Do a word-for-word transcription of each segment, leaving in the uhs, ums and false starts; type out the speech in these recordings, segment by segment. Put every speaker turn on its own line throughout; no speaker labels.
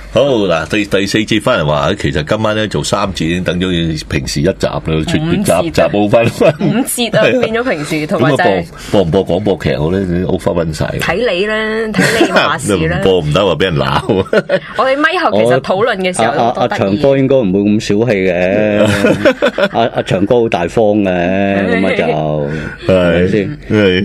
好嗱，第第四節翻嚟話，其實今晚咧做三節已經等咗平時一集啦，出集集冇分
五節啊，變咗平時同埋就係
播唔播廣播劇好咧？屋花溫晒，
睇你啦，睇你話事啦。
播唔得話俾人鬧。
我哋咪後其實討論嘅時候
阿阿長哥應該唔會咁小氣嘅，阿阿長哥好大方嘅，咁啊就係咪先？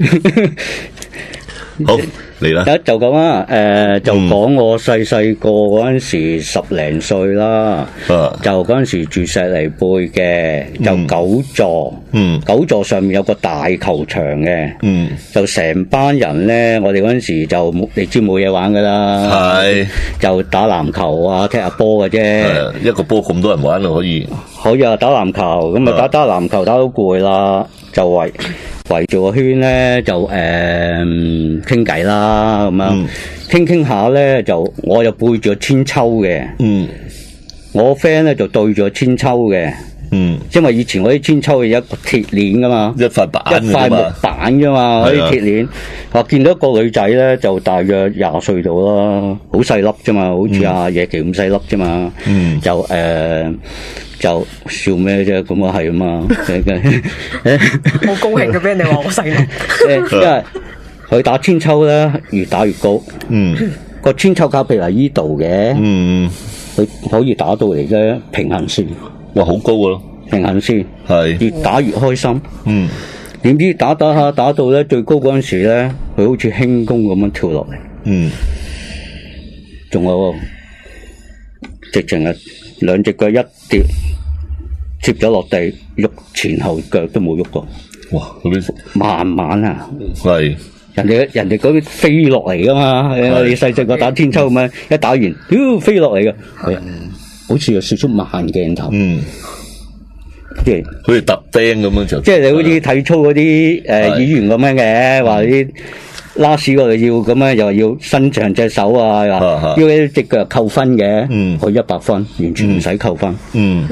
好嚟啦，
就講啦，誒，就講我細細個嗰陣時十零歲啦，就嗰陣時住石梨貝嘅，就九座，九座上面有個大球場嘅，就成班人咧，我哋嗰陣時就你知冇嘢玩噶啦，係就打籃球啊，踢下波嘅啫，
一個波咁多人玩啊，可以
可以啊，打籃球咁啊，打打籃球打到攰啦，就圍圍住個圈咧，就誒傾偈啦，咁樣傾傾下咧，就我又背住個千秋嘅，嗯，我 friend 咧就對住個千秋嘅，嗯，因為以前我啲千秋係一個鐵鏈噶嘛，
一塊板，
一塊木板噶嘛，嗰啲鐵鏈。我見到一個女仔咧，就大約廿歲到啦，好細粒啫嘛，好似阿野琪咁細粒啫嘛，嗯，就誒。呃就笑咩啫？咁啊係啊嘛，
好高興嘅俾人哋話我細粒。
因為佢打千秋咧，越打越高。嗯，個千秋卡譬如係依度嘅，嗯，佢可以打到嚟嘅平衡線。
哇，好高咯！
平衡線係越打越開心。嗯，點知打打下打到咧最高嗰陣時咧，佢好似輕功咁樣跳落嚟。嗯，仲有直情係兩隻腳一跌。接咗落地，喐前後腳都冇喐過。哇！嗰啲慢慢啊，係人哋人哋嗰啲飛落嚟噶嘛？我哋細細個打天秋咁樣，一打完，屌飛落嚟嘅，係啊，好似有少少慢鏡頭。嗯，即係
好似揼釘咁樣就。
即係你好似體操嗰啲誒演員咁樣嘅，話啲拉屎嗰度要咁樣，又要伸長隻手啊，又要隻腳扣分嘅。嗯，佢一百分，完全唔使扣分。嗯。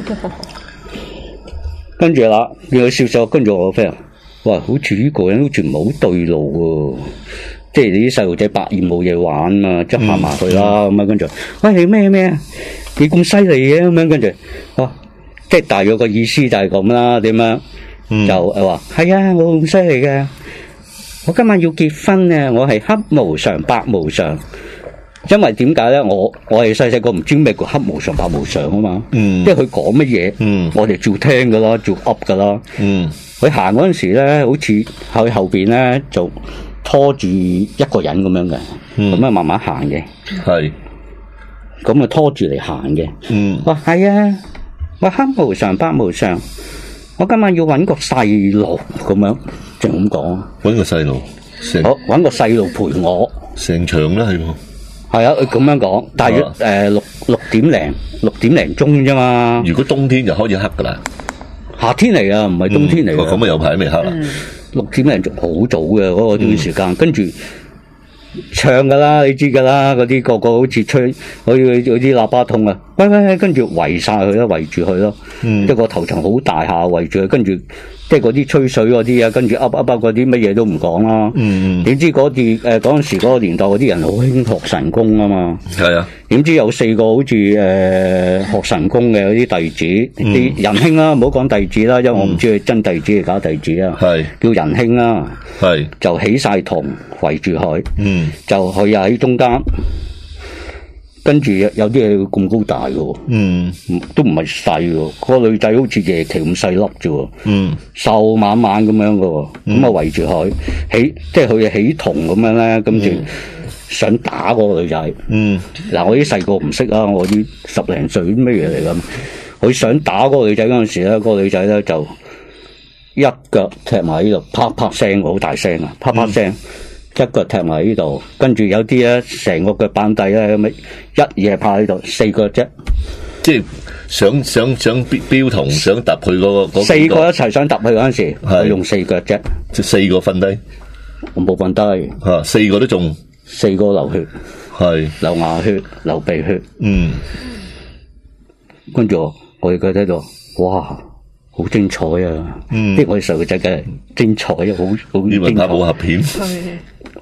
跟住啦，見佢笑笑，跟住我個 friend，哇，好似呢個人好似唔係好對路喎，即係你啲細路仔百厭冇嘢玩嘛，即係行埋去啦，咁啊跟住，喂咩咩啊，你咁犀利嘅咁樣，跟住，哇，即係大約個意思就係咁啦，點樣？嗯、就誒話係啊，我咁犀利嘅，我今晚要結婚啊，我係黑無常白無常。因為點解咧？我我係細細個唔知咩叫黑無常白無常啊嘛，嗯、即係佢講乜嘢，嗯、我哋照聽噶啦，照噏噶啦。佢行嗰陣時咧，好似喺後邊咧就拖住一個人咁樣嘅，咁啊、嗯、慢慢行嘅。係咁啊拖住嚟行嘅。哇係啊，我黑無常白無常，我今晚要搵個細路咁樣，就咁講。
搵個細路，
好搵個細路陪我。
成場啦係喎。
係啊，佢咁樣講，大約誒六六點零六點零鐘啫嘛。
如果冬天就開始黑噶啦，
夏天嚟啊，唔係冬天嚟。
咁啊有排未黑啦。
六點零鐘好早嘅嗰個段時間，跟住唱噶啦，你知噶啦，嗰啲個個好似吹，好似嗰啲喇叭筒啊，喂喂，跟住圍晒佢啦，圍住佢咯。即係個頭場好大下圍住佢，跟住即係嗰啲吹水嗰啲啊，跟住噏噏噏嗰啲乜嘢都唔講啦。嗯嗯。點知嗰啲誒嗰陣時嗰個年代嗰啲人好興學神功啊嘛。係啊。點知有四個好似誒、呃、學神功嘅嗰啲弟子，啲、嗯、仁兄啦，唔好講弟子啦，因為我唔知佢真弟子定假弟子啊。係、嗯。叫仁兄啦。係。就起晒銅圍住佢。嗯。就佢又喺中間。跟住有有啲嘢咁高大嘅，嗯，都唔係細嘅。個女仔好似夜期咁細粒啫，嗯，瘦蜢蜢咁樣嘅，咁啊圍住佢起，即係佢起銅咁樣咧，跟住想打嗰個女仔，嗯，嗱我啲細個唔識啊，我啲十零歲啲咩嘢嚟咁，佢想打嗰個女仔嗰陣時咧，嗰個女仔咧就一腳踢埋呢度，啪啪聲，好大聲啊，啪啪聲。嗯一腳踢埋呢度，跟住有啲咧，成個腳板底咧咁一嘢拍喺度，四腳啫。即係想想想標同想揼佢嗰個，四個一齊想揼佢嗰陣時，係用四腳啫。即四個瞓低，我冇瞓低。吓，四個都中，四個流血，係流牙血、流鼻血。嗯，跟住我哋佢睇到，哇！好精彩啊！嗯，即係我哋細路仔嘅精彩啊，好好精彩。呢個拍武俠片，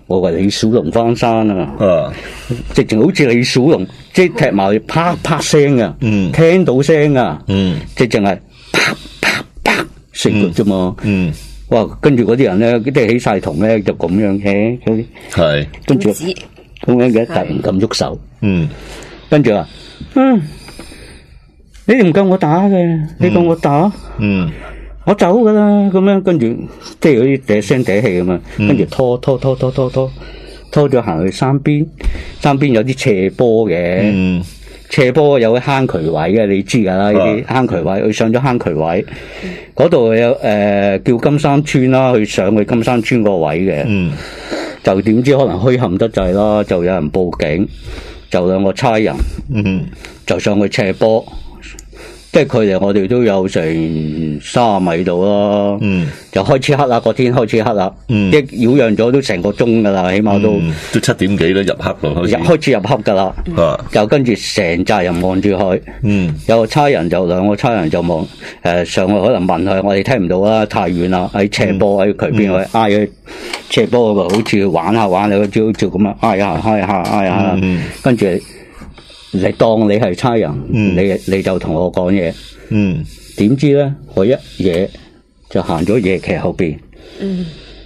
我話李小龍翻山啊，
啊，
直情好似李小龍，即係踢埋啪啪聲啊，
嗯，
聽到聲啊，
嗯，
直情係啪啪啪四個啫嘛，
嗯，
哇！跟住嗰啲人咧，即係起晒同咧，就咁樣嘅嗰啲，
係，
跟住
指
咁樣嘅，但唔敢喐手，
嗯，
跟住話，嗯，你哋唔夠我打嘅，你夠我打，
嗯，
我走噶啦，咁樣跟住即係嗰啲嗲聲嗲氣咁啊，跟住拖拖拖拖拖拖拖咗行去山邊，山邊有啲斜坡嘅，
嗯，
斜坡有啲坑渠位嘅，你知噶啦，呢啲坑渠位，佢上咗坑渠位，嗰度有誒叫金山村啦，去上去金山村個位嘅，
嗯，
就點知可能虛陷得滯啦，就有人報警，就兩個差人，
嗯，
就上去斜坡。即係佢哋，我哋都有成三十米度啦。嗯，就開始黑啦，個天開始黑啦。嗯，即係擾攘咗都成個鐘噶啦，起碼都、嗯、
都七點幾啦，入黑咯，開始。
入開始入黑噶啦。
啊，
就跟住成扎人望住佢。嗯，有個差人就兩個差人就望誒、呃、上去，可能問佢，我哋聽唔到啦，太遠啦，喺斜坡喺佢邊去挨佢斜坡嗰度，好似玩下玩下，好似好似咁樣挨下挨下挨下，跟住。你當你係差人，嗯、你你就同我講嘢，嗯，點知咧，我一嘢就行咗夜騎後邊，嗯，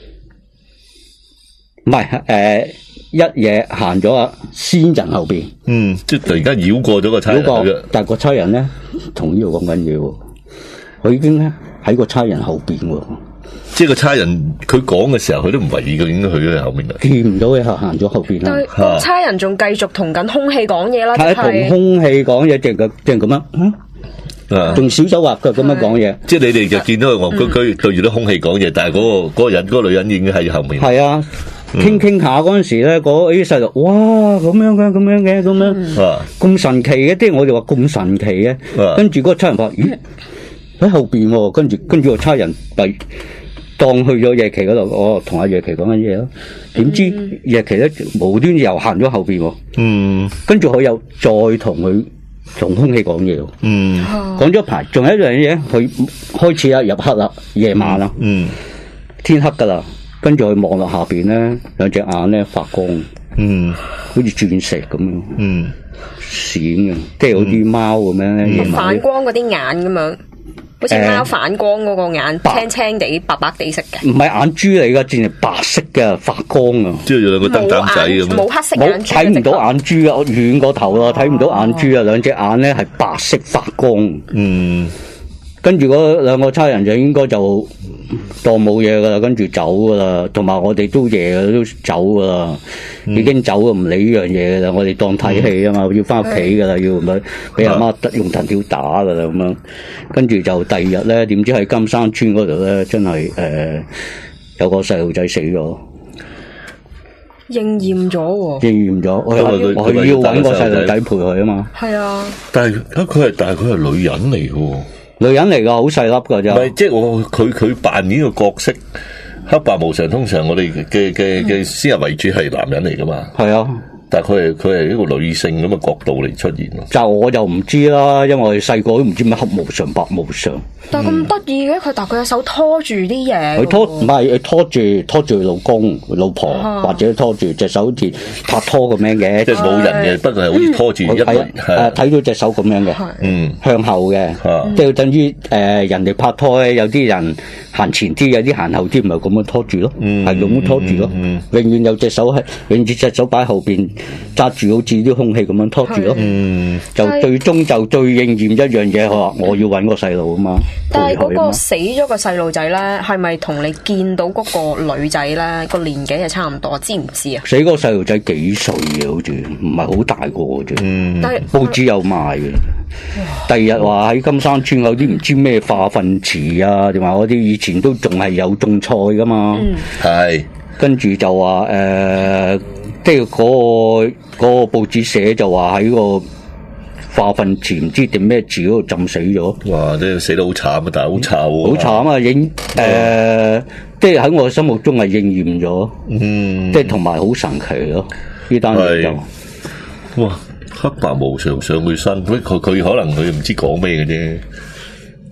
唔係誒，一嘢行咗啊先人後邊，嗯，
即係突然間繞過咗個差人，
但係個差人咧同呢度講緊嘢喎，佢已經咧喺個差人後邊喎。
即係個差人，佢講嘅時候，佢都唔為意，佢應該去咗後面啦。
見唔到佢行咗後邊啦。
但係差人仲繼續同緊空氣講嘢啦，
係同空氣講嘢，即係即係咁樣，嗯，仲小手畫腳咁樣講嘢。
即係你哋就見到佢戇居居對住啲空氣講嘢，但係嗰個嗰個人嗰個女人已經喺後面。
係啊，傾傾下嗰陣時咧，嗰啲細路，哇，咁樣嘅，咁樣嘅，咁樣，咁神奇嘅，即係我哋話咁神奇嘅。跟住嗰個差人話：咦，喺後邊喎。跟住跟住個差人第。當去咗夜期嗰度，我同阿夜期講緊嘢咯。點知夜期咧無端又行咗後邊，嗯，跟住佢又再同佢同空氣講嘢，嗯，講咗排，仲有一樣嘢，佢開始啦入黑啦，夜晚啦，嗯，天黑噶啦，跟住佢望落下邊咧，兩隻眼咧發光，嗯，好似鑽石咁樣，嗯，閃嘅，即係好似貓咁樣咧，
反光嗰啲眼咁樣。好似貓反光嗰個眼，青青地、白白地色嘅。唔
係眼珠嚟噶，淨係白色嘅發光啊！
即係有兩個燈膽仔咁。
冇黑色眼珠。
睇唔到眼珠啊！我遠個頭啊，睇唔到眼珠啊！兩隻眼咧係白色發光。嗯。跟住嗰兩個差人就應該就當冇嘢噶啦，跟住走噶啦。同埋我哋都夜啦，都走噶啦，嗯、已經走啊，唔理呢樣嘢噶啦。我哋當睇戲啊嘛，要翻屋企噶啦，要咪俾阿媽用藤條打噶啦咁樣。跟住就第二日咧，點知喺金山村嗰度咧，真係誒、呃、有個細路仔死咗，
應驗咗喎，
應驗咗。我我我要揾個細路仔陪佢啊嘛。係
啊，
但係佢係但係佢係女人嚟嘅。
女人嚟噶，好細粒噶咋？
唔係，即係我佢佢扮演個角色，黑白無常。通常我哋嘅嘅嘅先入為主係男人嚟噶嘛？係啊。但係佢係佢係一個女性咁嘅角度嚟出現咯。就我就唔知啦，因為我哋細個都唔知咩黑無常、白無常。
但係咁得意嘅，佢但係佢有手拖住啲嘢。
佢拖唔係，佢拖住拖住老公、老婆，啊、或者拖住隻手好似拍拖咁樣嘅。
即係冇人嘅，不過係好似拖住一個。
誒睇到隻手咁樣嘅，嗯，向後嘅，即係等於誒、呃、人哋拍拖咧，有啲人行前啲，有啲行後啲，咪咁樣拖住咯，係咁樣拖住咯。嗯、永遠有隻手係，永遠隻手擺喺後邊。揸住好似啲空氣咁樣拖住咯，嗯、就最終就最應驗一樣嘢，佢話我要搵個細路啊嘛。
但係嗰個死咗個細路仔咧，係咪同你見到嗰個女仔咧個年紀係差唔多？知唔知啊？
死嗰個細路仔幾歲嘅？好似唔係好大個嘅啫。嗯、但係報紙有賣嘅。第二日話喺金山村有啲唔知咩化糞池啊，定話嗰啲以前都仲係有種菜噶嘛。係、嗯，跟住就話誒。呃即係嗰個嗰個報紙寫就話喺個化糞池唔知定咩字嗰度浸死咗。哇！
真係死得好慘啊，但係好臭。
好慘啊！應誒，即係喺我心目中係應驗咗。嗯，即係同埋好神奇咯。呢單嘢就
哇，黑白無常上佢身，佢佢可能佢唔知講咩嘅啫。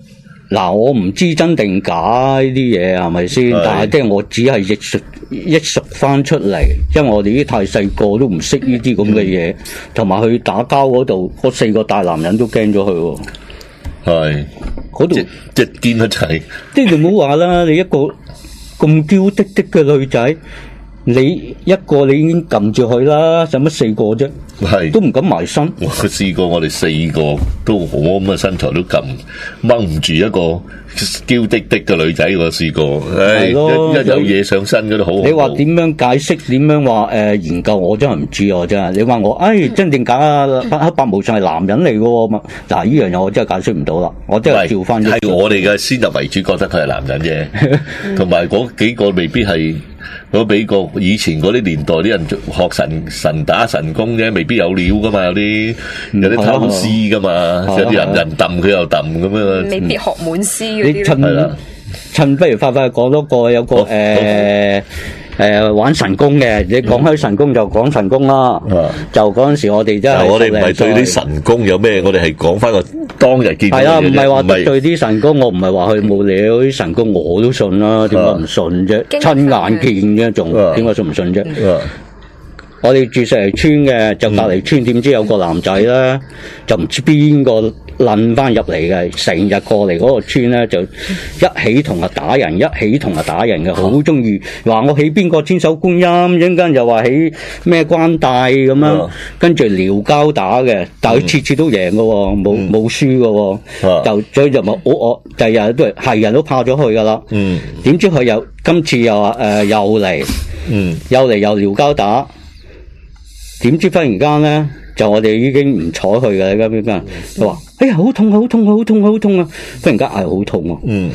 嗱，我唔知真定假呢啲嘢係咪先？但係即係我只係憶述憶述翻出嚟，因為我哋啲太細個都唔識呢啲咁嘅嘢，同埋去打交嗰度，嗰四個大男人都驚咗佢喎。
係
嗰度
即係堅一齊。
即係你唔好話啦，你一個咁嬌滴滴嘅女仔。你一個你已經撳住佢啦，使乜四個啫？係都唔敢埋身。
我試過，我哋四個都好咁嘅身材都撳掹唔住一個嬌滴滴嘅女仔。我試過，唉，一一有嘢上身嗰啲好。
你話點樣解釋？點樣話誒、呃、研究？我真係唔知啊！真係你話我，唉，真定假啊？黑白無常係男人嚟嘅嘛？嗱，呢樣嘢我真係解釋唔到啦。我真係照翻。
係我哋嘅先入為主，覺得佢係男人啫，同埋嗰幾個未必係。嗰幾個以前嗰啲年代啲人學神神打神功啫，未必有料噶嘛，有啲有啲偷師噶嘛，有啲人人揼佢又揼咁樣。
未必學滿師嗰啲。
趁的趁不如快快講多個有個誒。呃誒、呃，玩神功嘅，你講開神功就講神功啦。嗯、就嗰陣時我哋真係，
我哋唔係對啲神功有咩，我哋係講翻個當日見到嘅嘢。係啊，唔係話
對啲神功，我唔係話佢冇料，啲神功我都信啦，點解唔信啫？親、啊、眼見啫，仲點解信唔信啫？啊啊、我哋住石梨村嘅，就隔籬村，點知有個男仔咧，就唔知邊個掄翻入嚟嘅，成日過嚟嗰個村咧，就一起同啊打人，一起同啊打人嘅，好中意話我起邊個千手觀音，一陣間又話起咩關帶咁樣，跟住撩交打嘅，但係佢次次都贏嘅，冇冇輸嘅，就所以就冇我我第日都係係人都怕咗佢噶啦。嗯，點知佢又今次又話誒又嚟，嗯，又嚟又撩交打。點知忽然間咧，就我哋已經唔睬佢嘅啦，咁樣佢話：哎呀，好痛，好痛，好痛，好痛啊！忽然間嗌好痛啊！嗯，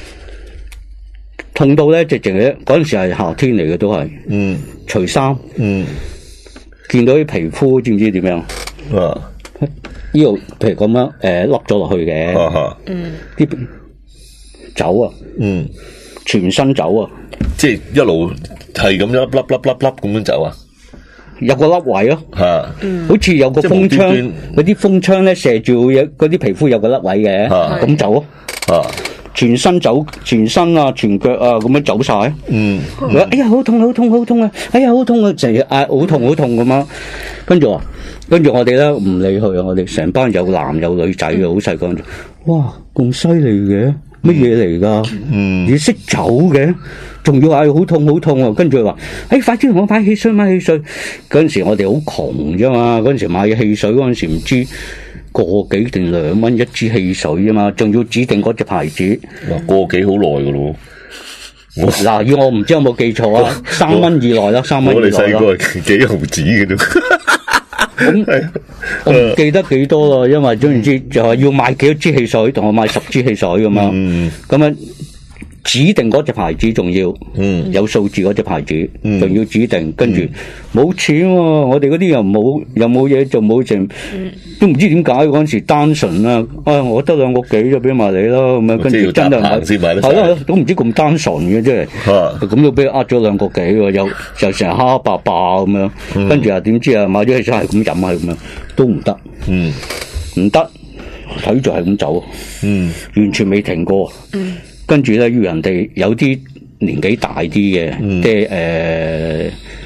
痛到咧，直情咧嗰陣時係夏天嚟嘅，都係嗯，除衫嗯，見到啲皮膚，知唔知點樣？啊，呢度譬如咁樣誒，凹咗落去嘅，啊嗯，啲走啊，嗯，全身走啊，
即係一路係咁一粒粒粒粒粒咁樣走啊。
有個粒位咯，啊嗯、好似有個風窗，嗰啲風窗咧射住嗰啲皮膚有個粒位嘅，咁、啊、走咯，啊、全身走，全身啊，全腳啊，咁樣走晒。嗯，哎呀，好痛，好痛，好痛啊！哎呀，好痛啊！成日嗌好痛，好痛咁樣。跟住啊，跟住我哋咧唔理佢啊，我哋成班有男有女仔嘅，好細個。哇，咁犀利嘅！乜嘢嚟噶？嗯，你識走嘅，仲要嗌好痛好痛啊！跟住話，哎，快啲同我買汽水，買汽水。嗰陣時我哋好窮啫嘛，嗰陣時買汽水嗰陣時唔知個幾定兩蚊一支汽水啊嘛，仲要指定嗰隻牌子。
哇，個幾好耐噶咯。
嗱，要我唔知有冇記錯啊？三蚊以內啦，三蚊以內啦。我哋細個係幾毫子嘅都。咁我唔記得幾多咯，因為總言之就係要買幾多支汽水，同我買十支汽水咁樣，咁樣指定嗰隻牌子，仲要有數字嗰隻牌子，仲要指定，跟住冇錢喎，我哋嗰啲又冇又冇嘢做，冇剩，都唔知點解嗰陣時單純啊，啊我得兩個幾就俾埋你咯，咁樣跟住真係係咯，都唔知咁單純嘅真係，咁都俾呃咗兩個幾喎，又又成日蝦霸霸咁樣，跟住啊點知啊買咗汽水係咁飲係咁樣，都唔得，唔得，睇住係咁走，完全未停過。跟住咧，要人哋有啲年紀大啲嘅，即係誒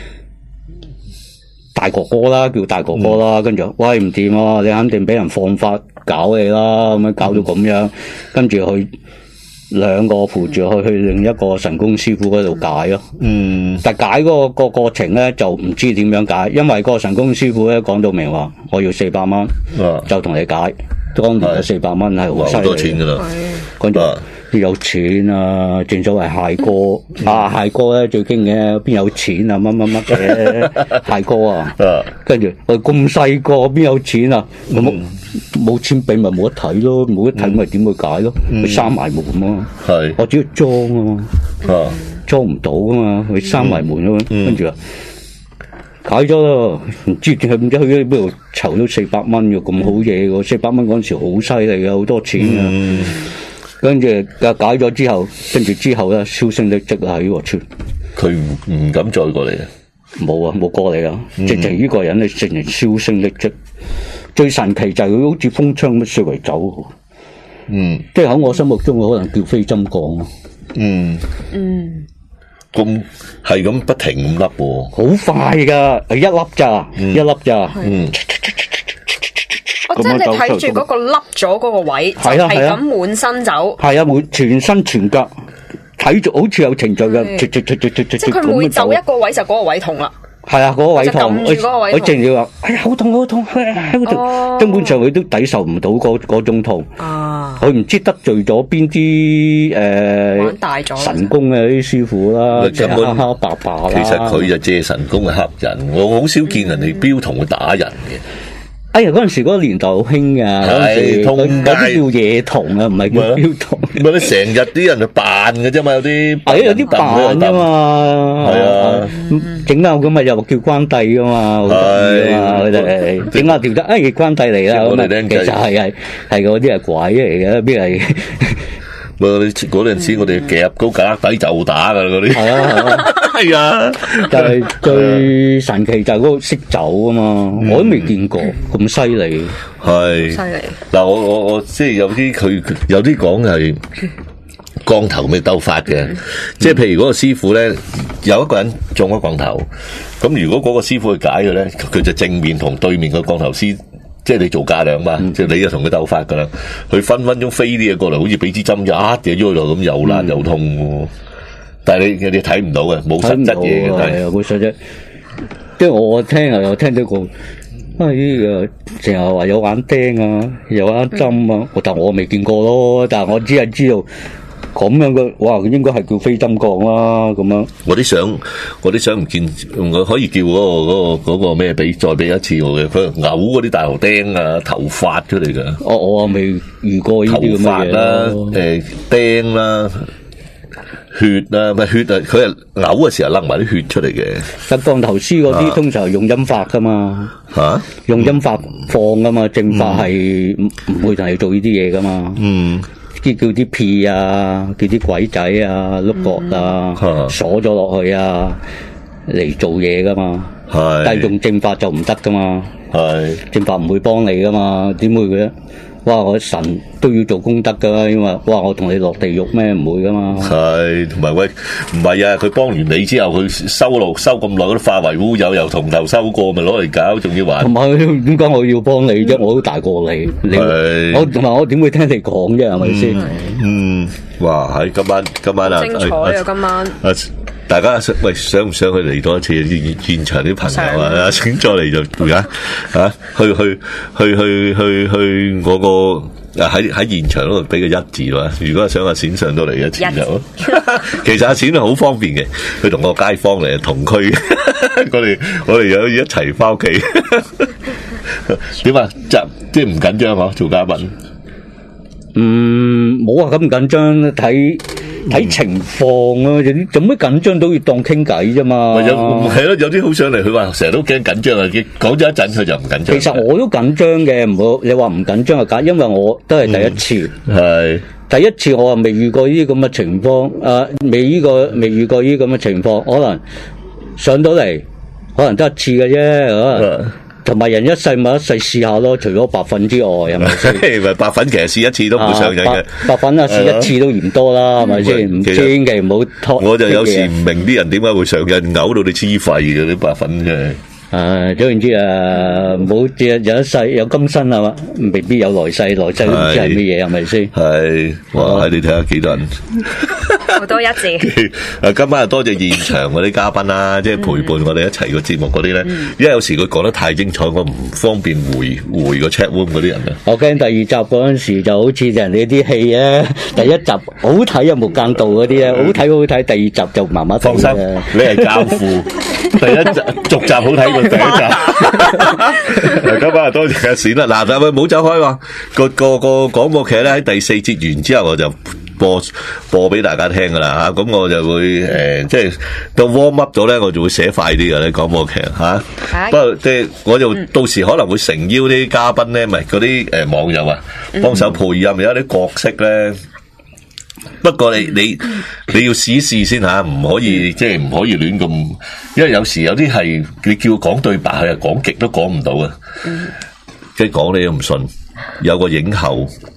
大哥哥啦，叫大哥哥啦。跟住，喂唔掂啊！你肯定俾人放法搞你啦，咁樣搞到咁樣。跟住佢兩個扶住去去另一個神功師傅嗰度解咯。嗯，但解嗰個個過程咧就唔知點樣解，因為個神功師傅咧講到明話，我要四百蚊，啊、就同你解。當年嘅四百蚊係好犀利，好多錢噶啦。跟住。有錢啊！正所謂蟹哥啊，蟹哥咧最驚嘅，邊有錢啊？乜乜乜嘅蟹哥啊！跟住我咁細個，邊有錢啊？我冇冇錢俾咪冇得睇咯，冇得睇咪點會解咯？佢閂埋門咯，係我只要裝啊嘛，裝唔到噶嘛，佢閂埋門咯，跟住啊解咗咯，唔知點解唔知去咗邊度籌到四百蚊嘅咁好嘢嘅，四百蚊嗰陣時好犀利嘅，好多錢啊！跟住解咗之後，跟住之後咧，銷聲匿跡啦喺呢個村。
佢唔唔敢再過嚟啊！
冇啊，冇過嚟啊！嗯、直情呢個人咧，直情銷聲匿跡。最神奇就係佢好似風槍咁四圍走。
嗯，
即係喺我心目中可能叫飛針降咯。
嗯
嗯，
咁係咁不停咁粒喎，
好快噶，係一粒咋，一粒咋，嗯。
我真係睇住嗰個凹咗嗰個位，就係咁滿身走。係啊，
滿全身全腳睇住，好似有程序嘅，即
係佢每走一個位就嗰個位痛啦。
係啊，嗰個位痛，我我淨係話，哎呀，好痛好痛，喺嗰度，根本上佢都抵受唔到嗰嗰種痛。啊！佢唔知得罪咗邊啲誒神功嘅啲師傅啦，即係黑黑白白啦。
其實佢就借神功嘅黑人，我好少見人哋標童去打人嘅。
哎呀！嗰陣時嗰個年代好興噶，嗰陣時嗰啲叫野童啊，唔係叫標童。
唔係你成日啲人就扮嘅啫嘛，有啲
係有啲扮啫嘛。係啊，整下咁啊又叫關帝噶嘛，好得意噶嘛，佢哋整下調得，哎關帝嚟啦，咁啊其實係係係嗰啲係鬼嚟嘅，邊係？
嗰陣時我哋夾高架底就打噶啦，嗰啲係啊係啊，係啊！
但係最神奇就係嗰個識走啊嘛，我都未見過咁犀利。
係犀利嗱，我我我即係有啲佢有啲講係降頭未鬥法嘅，即係譬如嗰個師傅咧，有一個人中咗降頭，咁如果嗰個師傅去解佢咧，佢就正面同對面個降頭師。即係你做架樑嘛，嗯、即係你就同佢鬥法噶啦，佢分分鐘飛啲嘢過嚟，好似俾支針一嘢咗喺度咁，又爛又痛喎。但係你你睇唔到嘅，冇實質嘢嘅，係啊，
冇實質。即係我聽啊，又聽到個啊呢個成日話有眼釘啊，有眼針啊，嗯、但我未見過咯，但係我只係知道。咁樣嘅，哇！應該係叫飛針降啦，咁樣。
我啲相，我啲相唔見，我可以叫嗰、嗰個嗰、嗰個咩俾、嗰個、再俾一次我嘅。佢嘔嗰啲大頭釘啊，頭髮出嚟嘅。
我我啊未遇過呢啲咁嘅嘢
啦，誒釘啦，血啊，咪血啊，佢係嘔嘅時候甩埋啲血出嚟嘅。
但降頭師嗰啲通常用陰法噶嘛，吓、啊、用陰法放噶嘛，正法係唔唔會同你做呢啲嘢噶嘛。嗯。叫啲屁啊，叫啲鬼仔啊，碌角啊，鎖咗落去啊，嚟做嘢噶嘛。係，但係用正法就唔得噶嘛。係，正法唔會幫你噶嘛，點會嘅？哇！我神都要做功德噶，因為哇！我同你落地獄咩？唔會噶嘛。係，同埋喂，唔係啊！佢幫完你之後，佢收落收咁耐，嗰啲化為烏有，又從頭收過，咪攞嚟搞，仲要還。同埋點解我要幫你啫？我都大過你，你我同埋我點會聽你講啫？係咪先？嗯，哇！喺今晚今晚啊，精彩啊！今晚。大家喂想唔想去嚟多一次現現場啲朋友啊？請再嚟就而家嚇去去去去去去我個啊喺喺現場嗰度俾個一字啦。如果係想阿冼上到嚟一次就，其實阿冼係好方便嘅，佢同個街坊嚟同區，我哋我哋有一齊翻屋企。點啊？即即係唔緊張嗬？做嘉賓？嗯，冇話咁緊張，睇。睇情況咯，有啲做咩緊張到要當傾偈啫嘛？有係咯，有啲好上嚟，佢話成日都驚緊張啊！講咗一陣，佢就唔緊張。其實我都緊張嘅，唔好你話唔緊張就假，因為我都係第一次。係、嗯、第一次，我啊未遇過呢啲咁嘅情況，誒、呃，未呢、這個未遇過呢啲咁嘅情況，可能上到嚟，可能得一次嘅啫。同埋人一世咪一世試下咯，除咗白粉之外，係咪先？咪白粉其實試一次都唔會上癮嘅。白粉啊，試一次都嫌多啦，係咪先？唔千祈唔好拖。我就有時唔明啲人點解會上癮，嘔到你黐肺嘅啲白粉嘅。誒，總言之啊，唔好只有一世有今生係嘛，未必有來世，來世都唔知係咩嘢，係咪先？係，哇！你睇下幾多人，好多一字。誒，今晚又多謝現場嗰啲嘉賓啦，即係陪伴我哋一齊個節目嗰啲咧。因為有時佢講得太精彩，我唔方便回回個 chat room 嗰啲人啊。我驚第二集嗰陣時就好似人哋啲戲咧，第一集好睇啊，無間道嗰啲咧，好睇好睇，第二集就麻麻。放心，你係教父，第一集續集好睇。第一集，今晚多謝阿冼啦。嗱，喂，唔好走開喎。個個個廣播劇咧喺第四節完之後，我就播播俾大家聽噶啦吓。咁我就會誒，即係到 warm up 咗咧，我就會寫快啲嘅咧廣播劇吓。不過即係我就到時可能會誠邀啲嘉賓咧，唔係嗰啲誒網友啊，幫手配音，有啲角色咧。不過你你你要試一試先吓，唔可以即係唔可以亂咁，因為有時有啲係你叫講對白，佢係講極都講唔到嘅，即係講你都唔信。有個影后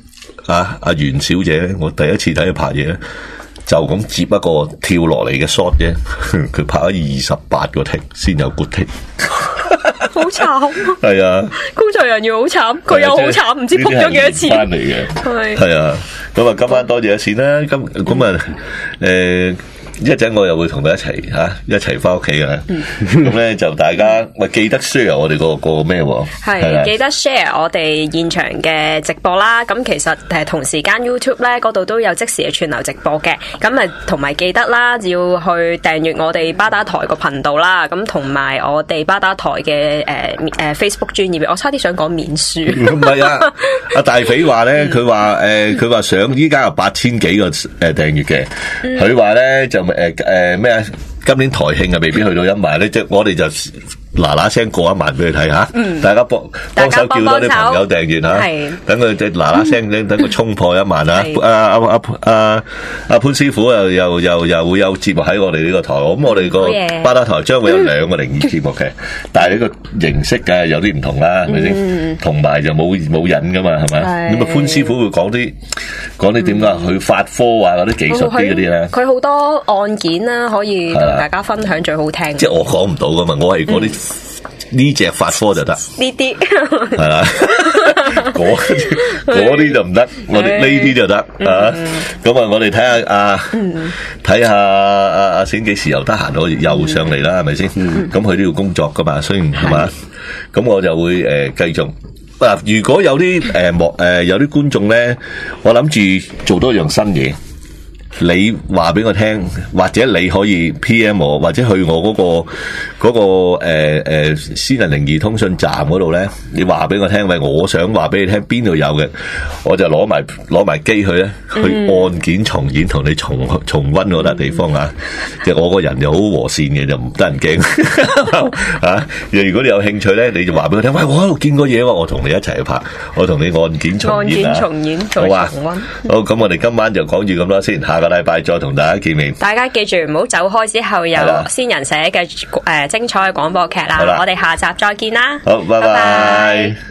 啊阿袁小姐，我第一次睇佢拍嘢咧，就咁接一個跳落嚟嘅 shot 啫，佢拍咗二十八個 take 先有 good take。
好慘，
係啊，
工作人員好慘，佢又好慘，唔知撲咗幾多次。
翻嚟嘅，係係啊，咁啊，今晚多謝阿善啦，咁咁啊，誒。一陣我又會同佢一齊吓，一齊翻屋企嘅。咁咧就大家咪記得 share 我哋個個咩喎？
係記得 share 我哋現場嘅直播啦。咁其實誒同時間 YouTube 咧嗰度都有即時嘅串流直播嘅。咁咪同埋記得啦，要去訂閱我哋巴打台個頻道啦。咁同埋我哋巴打台嘅誒誒 Facebook 專頁，我差啲想講面書。
唔係啊，阿大肥話咧，佢話誒，佢話想依家有八千幾個誒訂閱嘅，佢話咧就。誒誒咩啊？今年台慶啊，未必去到一萬咧，即係我哋就嗱嗱聲過一萬俾佢睇下，嗯、大家幫幫手叫多啲朋友訂閱吓，等佢即係嗱嗱聲，等佢衝破一萬啊！阿阿阿阿阿潘師傅又又又又會有節目喺我哋呢個台，咁我哋個巴打台將會有兩個靈異節目嘅，嗯、但係呢個形式嘅有啲唔同啦，係咪先？同埋就冇冇癮噶嘛，係咪？咁啊潘師傅會講啲講啲點解佢發科啊嗰啲技術啲嗰啲咧，
佢好多案件啦，可以同大家分享最好聽。
即係我講唔到噶嘛，我係嗰啲。呢隻發科就得，
呢啲
係啦，嗰嗰啲就唔得，我哋呢啲就得啊。咁啊，我哋睇下啊，睇下阿阿冼幾時又得閒，我又上嚟啦，係咪先？咁佢都要工作噶嘛，雖然係嘛，咁我就會誒繼續。嗱，如果有啲誒幕誒有啲觀眾咧，我諗住做多樣新嘢。你話俾我聽，或者你可以 P M 我，或者去我嗰、嗰個嗰、嗰個誒誒、呃、私人靈異通訊站嗰度咧，你話俾我聽，喂，我想話俾你聽邊度有嘅，我就攞埋攞埋機去咧，去案件重演，同你重重溫嗰笪地方啊！即係我個人又好和善嘅，就唔得人驚啊！如果你有興趣咧，你就話俾我聽，喂，我喺度見過嘢喎，我同你一齊去拍，我同你案件重演啊！
案件重演，
好啊！好，咁我哋今晚就講住咁多先，下個禮拜再同大家見面。
大家記住唔好走開，之後有先人寫嘅誒精彩嘅廣播劇啦。我哋下集再見啦。
好，拜拜。